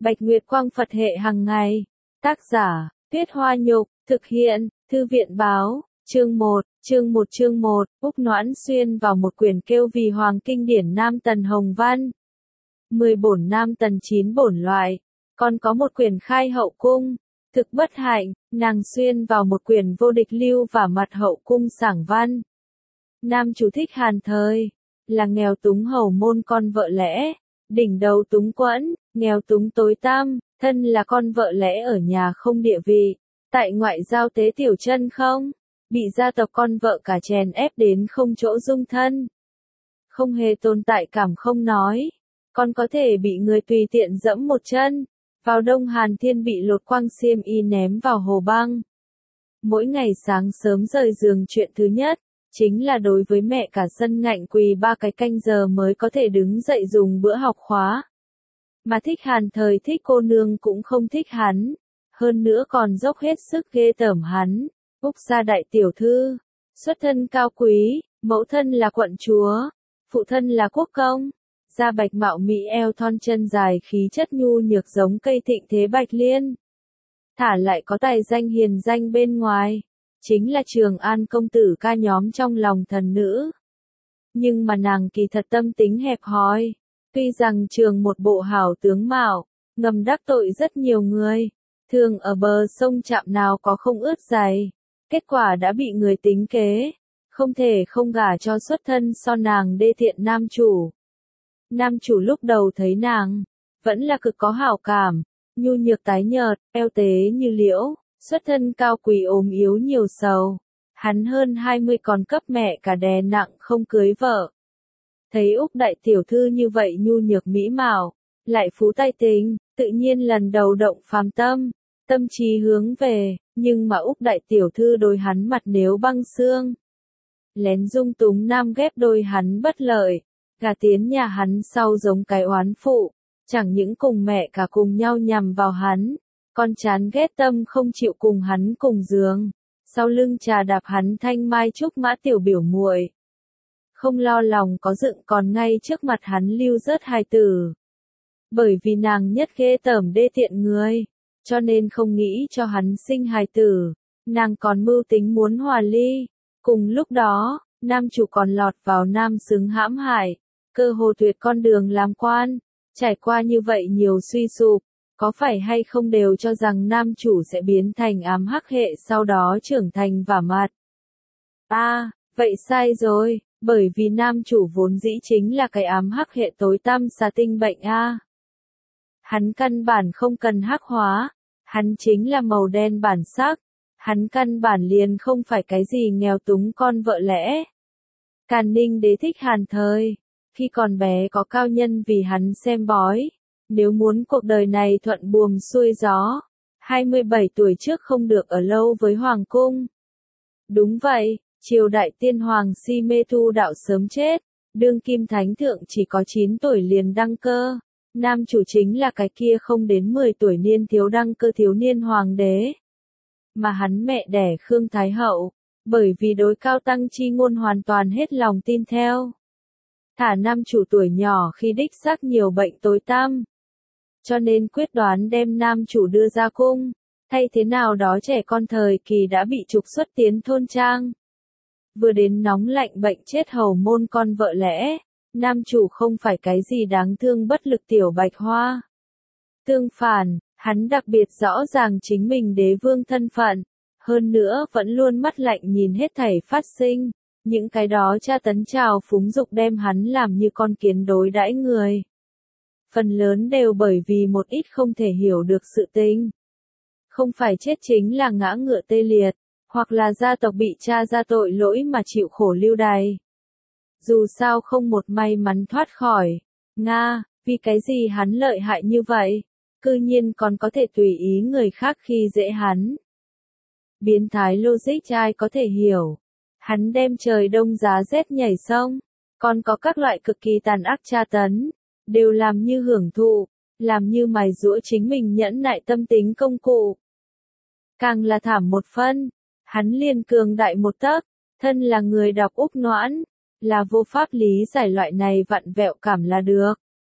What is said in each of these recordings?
Bạch Nguyệt Quang Phật hệ hàng ngày. Tác giả, Tuyết Hoa Nhục, thực hiện, Thư viện Báo, chương 1, Úc Noãn xuyên vào một quyển kêu vì hoàng kinh điển Nam Tần Hồng Văn. 10 bổn Nam Tần 9 bổn loại, còn có một quyển khai hậu cung. Thực bất hạnh, nàng xuyên vào một quyển vô địch lưu và mặt hậu cung sảng văn. Nam chủ thích Hàn Thời, là nghèo túng hầu môn con vợ lẽ, đỉnh đầu túng quẫn, nghèo túng tối tăm, thân là con vợ lẽ ở nhà không địa vị, tại ngoại giao tế tiểu chân không, bị gia tộc con vợ cả chèn ép đến không chỗ dung thân. Không hề tồn tại cảm không nói, còn có thể bị người tùy tiện dẫm một chân. Vào đông Hàn Thiên bị lột quang xiêm y ném vào hồ băng. Mỗi ngày sáng sớm rời giường chuyện thứ nhất, chính là đối với mẹ cả sân ngạnh quỳ 3 cái canh giờ mới có thể đứng dậy dùng bữa học khóa. Mà thích Hàn Thời thích cô nương cũng không thích hắn, hơn nữa còn dốc hết sức ghê tởm hắn. Úc gia đại tiểu thư, xuất thân cao quý, mẫu thân là quận chúa, phụ thân là quốc công. Da bạch mạo mỹ eo thon chân dài khí chất nhu nhược giống cây thịnh thế bạch liên. Thả lại có tài danh hiền danh bên ngoài, chính là Trường An công tử ca nhóm trong lòng thần nữ. Nhưng mà nàng kỳ thật tâm tính hẹp hòi, tuy rằng Trường một bộ hảo tướng mạo, ngầm đắc tội rất nhiều người, thường ở bờ sông chạm nào có không ướt giày, kết quả đã bị người tính kế, không thể không gả cho xuất thân so nàng đê thiện nam chủ. Nam chủ lúc đầu thấy nàng, vẫn là cực có hảo cảm, nhu nhược tái nhợt, eo tế như liễu, xuất thân cao quý ốm yếu nhiều sầu. Hắn hơn 20 còn cấp mẹ cả đè nặng không cưới vợ. Thấy Úc đại tiểu thư như vậy nhu nhược mỹ mạo, lại phú tay tình, tự nhiên lần đầu động phàm tâm, tâm trí hướng về, nhưng mà Úc đại tiểu thư đôi hắn mặt nếu băng xương. Lén dung túng nam ghép đôi hắn bất lợi. Gà tiến nhà hắn sau giống cái oán phụ, chẳng những cùng mẹ cả cùng nhau nhằm vào hắn, còn chán ghét tâm không chịu cùng hắn cùng giường, sau lưng trà đạp hắn thanh mai trúc mã tiểu biểu muội. Không lo lòng có dựng còn ngay trước mặt hắn lưu rớt hài tử. Bởi vì nàng nhất ghê tởm đê tiện người, cho nên không nghĩ cho hắn sinh hài tử, nàng còn mưu tính muốn hòa ly. Cùng lúc đó, nam chủ còn lọt vào nam xứng hãm hại. Cơ hồ tuyệt con đường làm quan, trải qua như vậy nhiều suy sụp, có phải hay không đều cho rằng nam chủ sẽ biến thành ám hắc hệ sau đó trưởng thành vả mặt. Vậy sai rồi, bởi vì nam chủ vốn dĩ chính là cái ám hắc hệ tối tăm xà tinh bệnh Hắn căn bản không cần hắc hóa, hắn chính là màu đen bản sắc, hắn căn bản liền không phải cái gì nghèo túng con vợ lẽ. Càn Ninh đế thích Hàn Thời. Khi còn bé có cao nhân vì hắn xem bói, nếu muốn cuộc đời này thuận buồm xuôi gió, 27 tuổi trước không được ở lâu với hoàng cung. Đúng vậy, triều đại tiên hoàng Si Mê Thu đạo sớm chết, đương kim thánh thượng chỉ có 9 tuổi liền đăng cơ, nam chủ chính là cái kia không đến 10 tuổi niên thiếu đăng cơ thiếu niên hoàng đế. Mà hắn mẹ đẻ Khương Thái Hậu, bởi vì đối cao tăng chi ngôn hoàn toàn hết lòng tin theo. Thả nam chủ tuổi nhỏ khi đích xác nhiều bệnh tối tăm. Cho nên quyết đoán đem nam chủ đưa ra cung, thay thế nào đó trẻ con thời kỳ đã bị trục xuất tiến thôn trang. Vừa đến nóng lạnh bệnh chết hầu môn con vợ lẽ, nam chủ không phải cái gì đáng thương bất lực tiểu bạch hoa. Tương phản, hắn đặc biệt rõ ràng chính mình đế vương thân phận, hơn nữa vẫn luôn mắt lạnh nhìn hết thảy phát sinh. Những cái đó tra tấn trào phúng dục đem hắn làm như con kiến đối đãi người. Phần lớn đều bởi vì một ít không thể hiểu được sự tình. Không phải chết chính là ngã ngựa tê liệt, hoặc là gia tộc bị cha ra tội lỗi mà chịu khổ lưu đày. Dù sao không một may mắn thoát khỏi. Vì cái gì hắn lợi hại như vậy? Cư nhiên còn có thể tùy ý người khác khi dễ hắn. Biến thái logic ai có thể hiểu. Hắn đem trời đông giá rét nhảy sông, còn có các loại cực kỳ tàn ác tra tấn, đều làm như hưởng thụ, làm như mài giũa chính mình nhẫn nại tâm tính công cụ. Càng là thảm một phân, hắn liền cường đại một tấc, thân là người đọc Úc Noãn, là vô pháp lý giải loại này vặn vẹo cảm là được.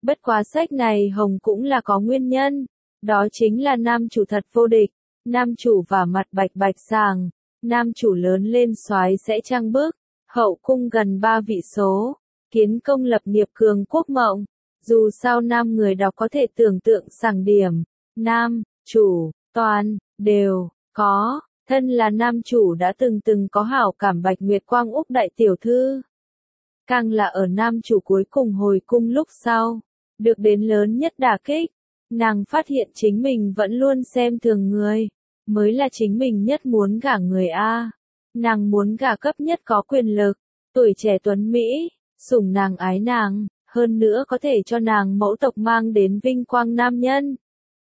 Bất quá sách này hồng cũng là có nguyên nhân, đó chính là nam chủ thật vô địch, nam chủ và mặt bạch bạch sàng, nam chủ lớn lên soái sẽ trang bức, hậu cung gần 3 vị số, kiến công lập nghiệp cường quốc mộng. Dù sao nam người đọc có thể tưởng tượng sàng điểm, nam, chủ, toàn, đều, có, thân là nam chủ đã từng có hảo cảm Bạch Nguyệt Quang Úc đại tiểu thư. Càng là ở nam chủ cuối cùng hồi cung lúc sau, được đến lớn nhất đả kích, nàng phát hiện chính mình vẫn luôn xem thường người, mới là chính mình nhất muốn gả người A. Nàng muốn gả cấp nhất có quyền lực, tuổi trẻ tuấn Mỹ, sủng nàng ái nàng, hơn nữa có thể cho nàng mẫu tộc mang đến vinh quang nam nhân,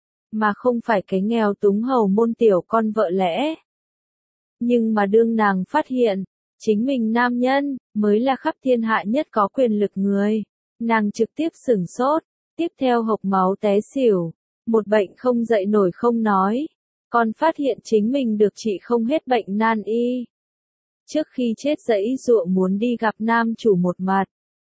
mà không phải cái nghèo túng hầu môn tiểu con vợ lẽ. Nhưng mà đương nàng phát hiện, chính mình nam nhân, mới là khắp thiên hạ nhất có quyền lực người, nàng trực tiếp sửng sốt, tiếp theo hộc máu té xỉu, một bệnh không dậy nổi không nói, còn phát hiện chính mình được trị không hết bệnh nan y. Trước khi chết dẫy dụa muốn đi gặp nam chủ một mặt,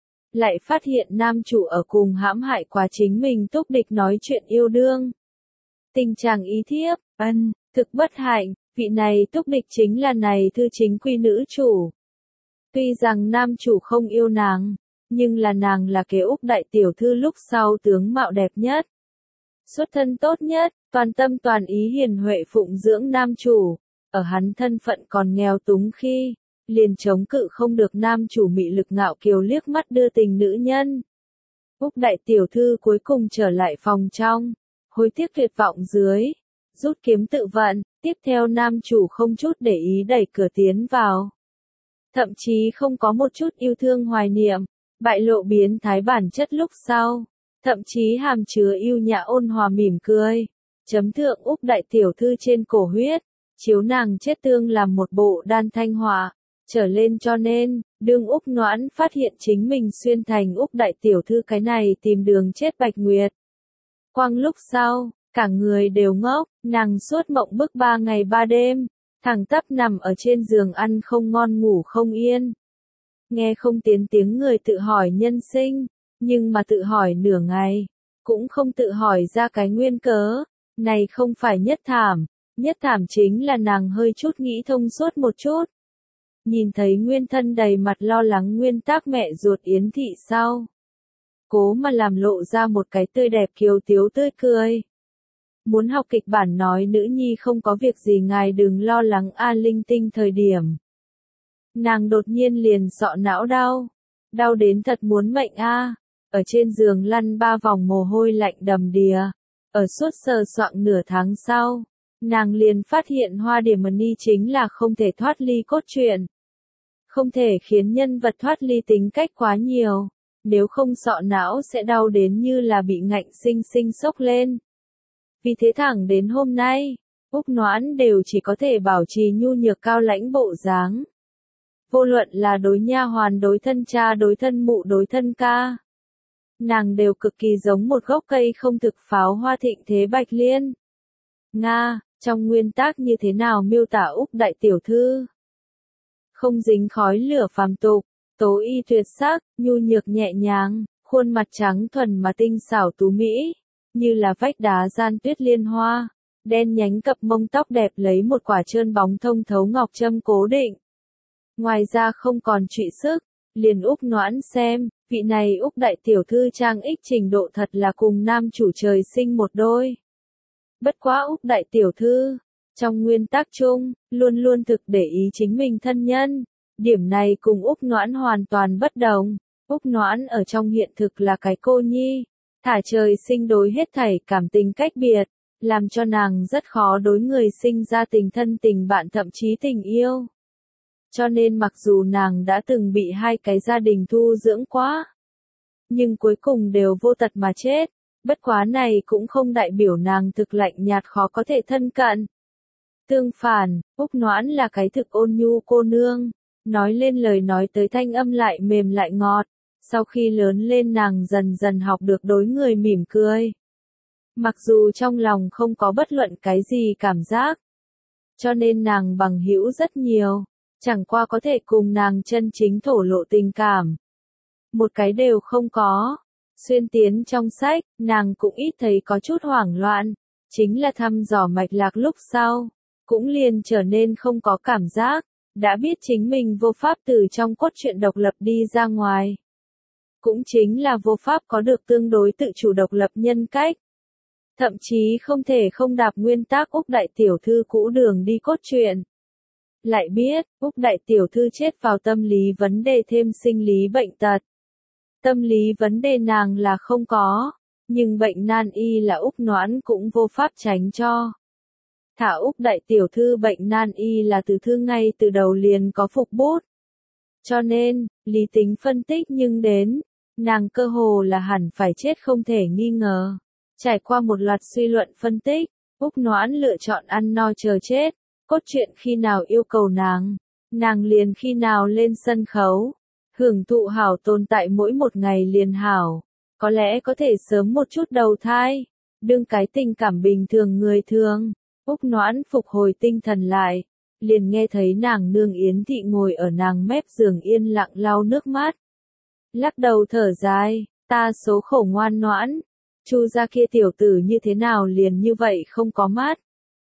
lại phát hiện nam chủ ở cùng hãm hại quá chính mình túc địch nói chuyện yêu đương. Tình trạng ý thiếp, thực bất hạnh, vị này túc địch chính là này thư chính quy nữ chủ. Tuy rằng nam chủ không yêu nàng, nhưng là nàng là kế Úc đại tiểu thư lúc sau tướng mạo đẹp nhất, xuất thân tốt nhất, toàn tâm toàn ý hiền huệ phụng dưỡng nam chủ, ở hắn thân phận còn nghèo túng khi, liền chống cự không được nam chủ mị lực ngạo kiều liếc mắt đưa tình nữ nhân. Úc đại tiểu thư cuối cùng trở lại phòng trong, hối tiếc tuyệt vọng dưới, rút kiếm tự vận, tiếp theo nam chủ không chút để ý đẩy cửa tiến vào. Thậm chí không có một chút yêu thương hoài niệm, bại lộ biến thái bản chất lúc sau, thậm chí hàm chứa yêu nhã ôn hòa mỉm cười, chấm thượng Úc đại tiểu thư trên cổ huyết, chiếu nàng chết tương làm một bộ đan thanh họa, trở lên cho nên, đương Úc Noãn phát hiện chính mình xuyên thành Úc đại tiểu thư cái này tìm đường chết Bạch Nguyệt Quang lúc sau, cả người đều ngốc, nàng suốt mộng bức 3 ngày 3 đêm, thẳng tắp nằm ở trên giường ăn không ngon ngủ không yên. Nghe không tiến tiếng người tự hỏi nhân sinh, nhưng mà tự hỏi nửa ngày, cũng không tự hỏi ra cái nguyên cớ, này không phải nhất thảm chính là nàng hơi chút nghĩ thông suốt một chút. Nhìn thấy nguyên thân đầy mặt lo lắng nguyên tác mẹ ruột Yến Thị sau, cố mà làm lộ ra một cái tươi đẹp kiều tiếu tươi cười. Muốn học kịch bản nói nữ nhi không có việc gì ngài đừng lo lắng a linh tinh thời điểm. Nàng đột nhiên liền sọ não đau đến thật muốn mệnh a, ở trên giường lăn 3 vòng mồ hôi lạnh đầm đìa, ở suốt sờ soạng nửa tháng sau, nàng liền phát hiện Hoa Điểm Ni chính là không thể thoát ly cốt truyện. Không thể khiến nhân vật thoát ly tính cách quá nhiều, nếu không sọ não sẽ đau đến như là bị ngạnh sinh sinh sốc lên. Vì thế thẳng đến hôm nay, Úc Noãn đều chỉ có thể bảo trì nhu nhược cao lãnh bộ dáng. Vô luận là đối nha hoàn đối thân cha đối thân mụ đối thân ca, nàng đều cực kỳ giống một gốc cây không thực pháo hoa thịnh thế bạch liên. Nga, trong nguyên tác như thế nào miêu tả Úc đại tiểu thư? Không dính khói lửa phàm tục, tố y tuyệt sắc, nhu nhược nhẹ nhàng, khuôn mặt trắng thuần mà tinh xảo tú mỹ, như là vách đá gian tuyết liên hoa, đen nhánh cặp mông tóc đẹp lấy một quả trơn bóng thông thấu ngọc châm cố định. Ngoài ra không còn trụy sức, liền Úc Noãn xem, vị này Úc đại tiểu thư trang ích trình độ thật là cùng nam chủ trời sinh một đôi. Bất quá Úc đại tiểu thư, trong nguyên tắc chung, luôn luôn thực để ý chính mình thân nhân, điểm này cùng Úc Noãn hoàn toàn bất đồng. Úc Noãn ở trong hiện thực là cái cô nhi, thả trời sinh đối hết thảy cảm tình cách biệt, làm cho nàng rất khó đối người sinh ra tình thân tình bạn thậm chí tình yêu. Cho nên mặc dù nàng đã từng bị 2 cái gia đình thu dưỡng quá, nhưng cuối cùng đều vô tật mà chết, bất quá này cũng không đại biểu nàng thực lạnh nhạt khó có thể thân cận. Tương phản, Úc Noãn là cái thực ôn nhu cô nương, nói lên lời nói tới thanh âm lại mềm lại ngọt, sau khi lớn lên nàng dần dần học được đối người mỉm cười. Mặc dù trong lòng không có bất luận cái gì cảm giác, cho nên nàng bằng hữu rất nhiều, chẳng qua có thể cùng nàng chân chính thổ lộ tình cảm. Một cái đều không có, Xuyên tiến trong sách, nàng cũng ít thấy có chút hoảng loạn, chính là thăm dò mạch lạc lúc sau, cũng liền trở nên không có cảm giác, đã biết chính mình vô pháp từ trong cốt truyện độc lập đi ra ngoài. Cũng chính là vô pháp có được tương đối tự chủ độc lập nhân cách. Thậm chí không thể không đạp nguyên tắc Úc đại tiểu thư cũ đường đi cốt truyện. Lại biết, Úc đại tiểu thư chết vào tâm lý vấn đề thêm sinh lý bệnh tật. Tâm lý vấn đề nàng là không có, nhưng bệnh nan y là Úc Noãn cũng vô pháp tránh cho. Thả Úc đại tiểu thư bệnh nan y là từ thư ngay từ đầu liền có phục bút. Cho nên, lý tính phân tích nhưng đến, nàng cơ hồ là hẳn phải chết không thể nghi ngờ. Trải qua một loạt suy luận phân tích, Úc Noãn lựa chọn ăn no chờ chết, cốt truyện khi nào yêu cầu nàng liền khi nào lên sân khấu, hưởng thụ hảo tồn tại mỗi một ngày liền hảo, có lẽ có thể sớm một chút đầu thai, đương cái tình cảm bình thường người thường. Úc Noãn phục hồi tinh thần lại, liền nghe thấy nàng nương Yến Thị ngồi ở nàng mép giường yên lặng lau nước mắt. Lắc đầu thở dài, ta số khổ ngoan Noãn, Chu gia kia tiểu tử như thế nào liền như vậy không có mắt.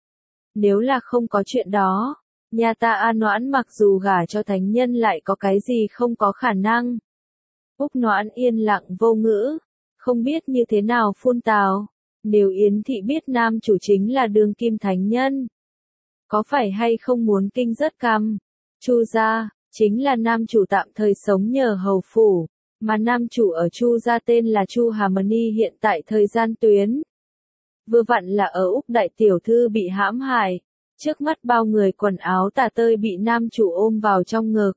Nếu là không có chuyện đó, nhà ta A Noãn mặc dù gả cho thánh nhân lại có cái gì không có khả năng. Úc Noãn yên lặng vô ngữ, không biết như thế nào phun tào. Nếu Yến Thị biết nam chủ chính là đương kim thánh nhân, có phải hay không muốn kinh rất căm? Chu gia, chính là nam chủ tạm thời sống nhờ hầu phủ, mà nam chủ ở Chu gia tên là Chu Harmony hiện tại thời gian tuyến. Vừa vặn là ở Úc đại tiểu thư bị hãm hại, trước mắt bao người quần áo tả tơi bị nam chủ ôm vào trong ngực.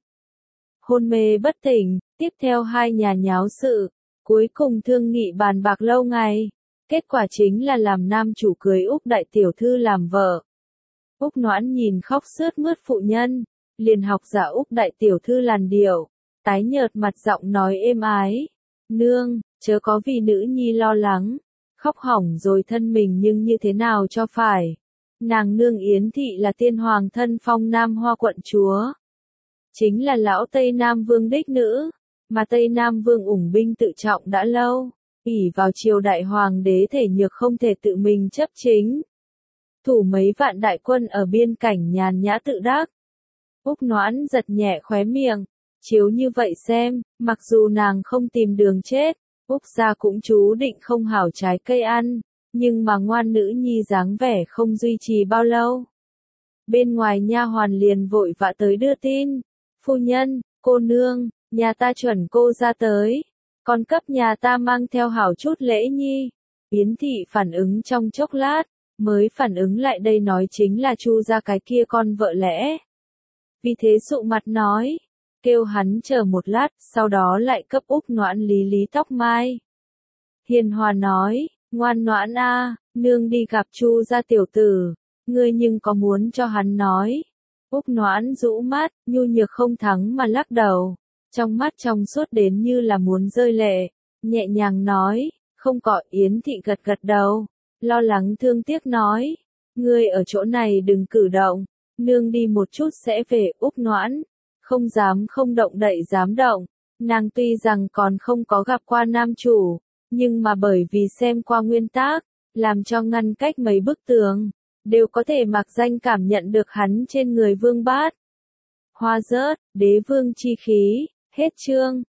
Hôn mê bất tỉnh, tiếp theo hai nhà nháo sự, cuối cùng thương nghị bàn bạc lâu ngày. Kết quả chính là làm nam chủ cưới Úc đại tiểu thư làm vợ. Úc Noãn nhìn khóc sướt mướt phụ nhân, liền học giả Úc đại tiểu thư làn điệu, tái nhợt mặt giọng nói êm ái. Nương, chớ có vì nữ nhi lo lắng, khóc hỏng rồi thân mình nhưng như thế nào cho phải. Nàng nương Yến Thị là tiên hoàng thân phong Nam Hoa quận chúa. Chính là lão Tây Nam Vương đích nữ, mà Tây Nam Vương ủng binh tự trọng đã lâu. ỷ vào triều đại hoàng đế thể nhược không thể tự mình chấp chính. Thủ mấy vạn đại quân ở biên cảnh nhàn nhã tự đắc. Úc Noãn giật nhẹ khóe miệng, chiếu như vậy xem, mặc dù nàng không tìm đường chết, Úc gia cũng chú định không hảo trái cây ăn, nhưng mà ngoan nữ nhi dáng vẻ không duy trì bao lâu. Bên ngoài nha hoàn liền vội vã tới đưa tin, phu nhân, cô nương, nhà ta chuẩn cô ra tới. Con cấp nhà ta mang theo hảo chút lễ nhi. Yến Thị phản ứng trong chốc lát, mới phản ứng lại đây nói chính là Chu gia cái kia con vợ lẽ. Vì thế sụ mặt nói, kêu hắn chờ một lát, sau đó lại cấp Úc Noãn lý lý tóc mai. Hiền hòa nói, ngoan Noãn a, nương đi gặp Chu gia tiểu tử, ngươi nhưng có muốn cho hắn nói. Úc Noãn rũ mắt, nhu nhược không thắng mà lắc đầu. Trong mắt trong suốt đến như là muốn rơi lệ, nhẹ nhàng nói, không có. Yến Thị gật gật đầu, lo lắng thương tiếc nói, ngươi ở chỗ này đừng cử động, nương đi một chút sẽ về. Úc Noãn, không dám không động đậy dám động, nàng tuy rằng còn không có gặp qua nam chủ, nhưng mà bởi vì xem qua nguyên tác, làm cho ngăn cách mấy bức tường, đều có thể mặc danh cảm nhận được hắn trên người vương bát. Hoa rớt, đế vương chi khí. Hết chương.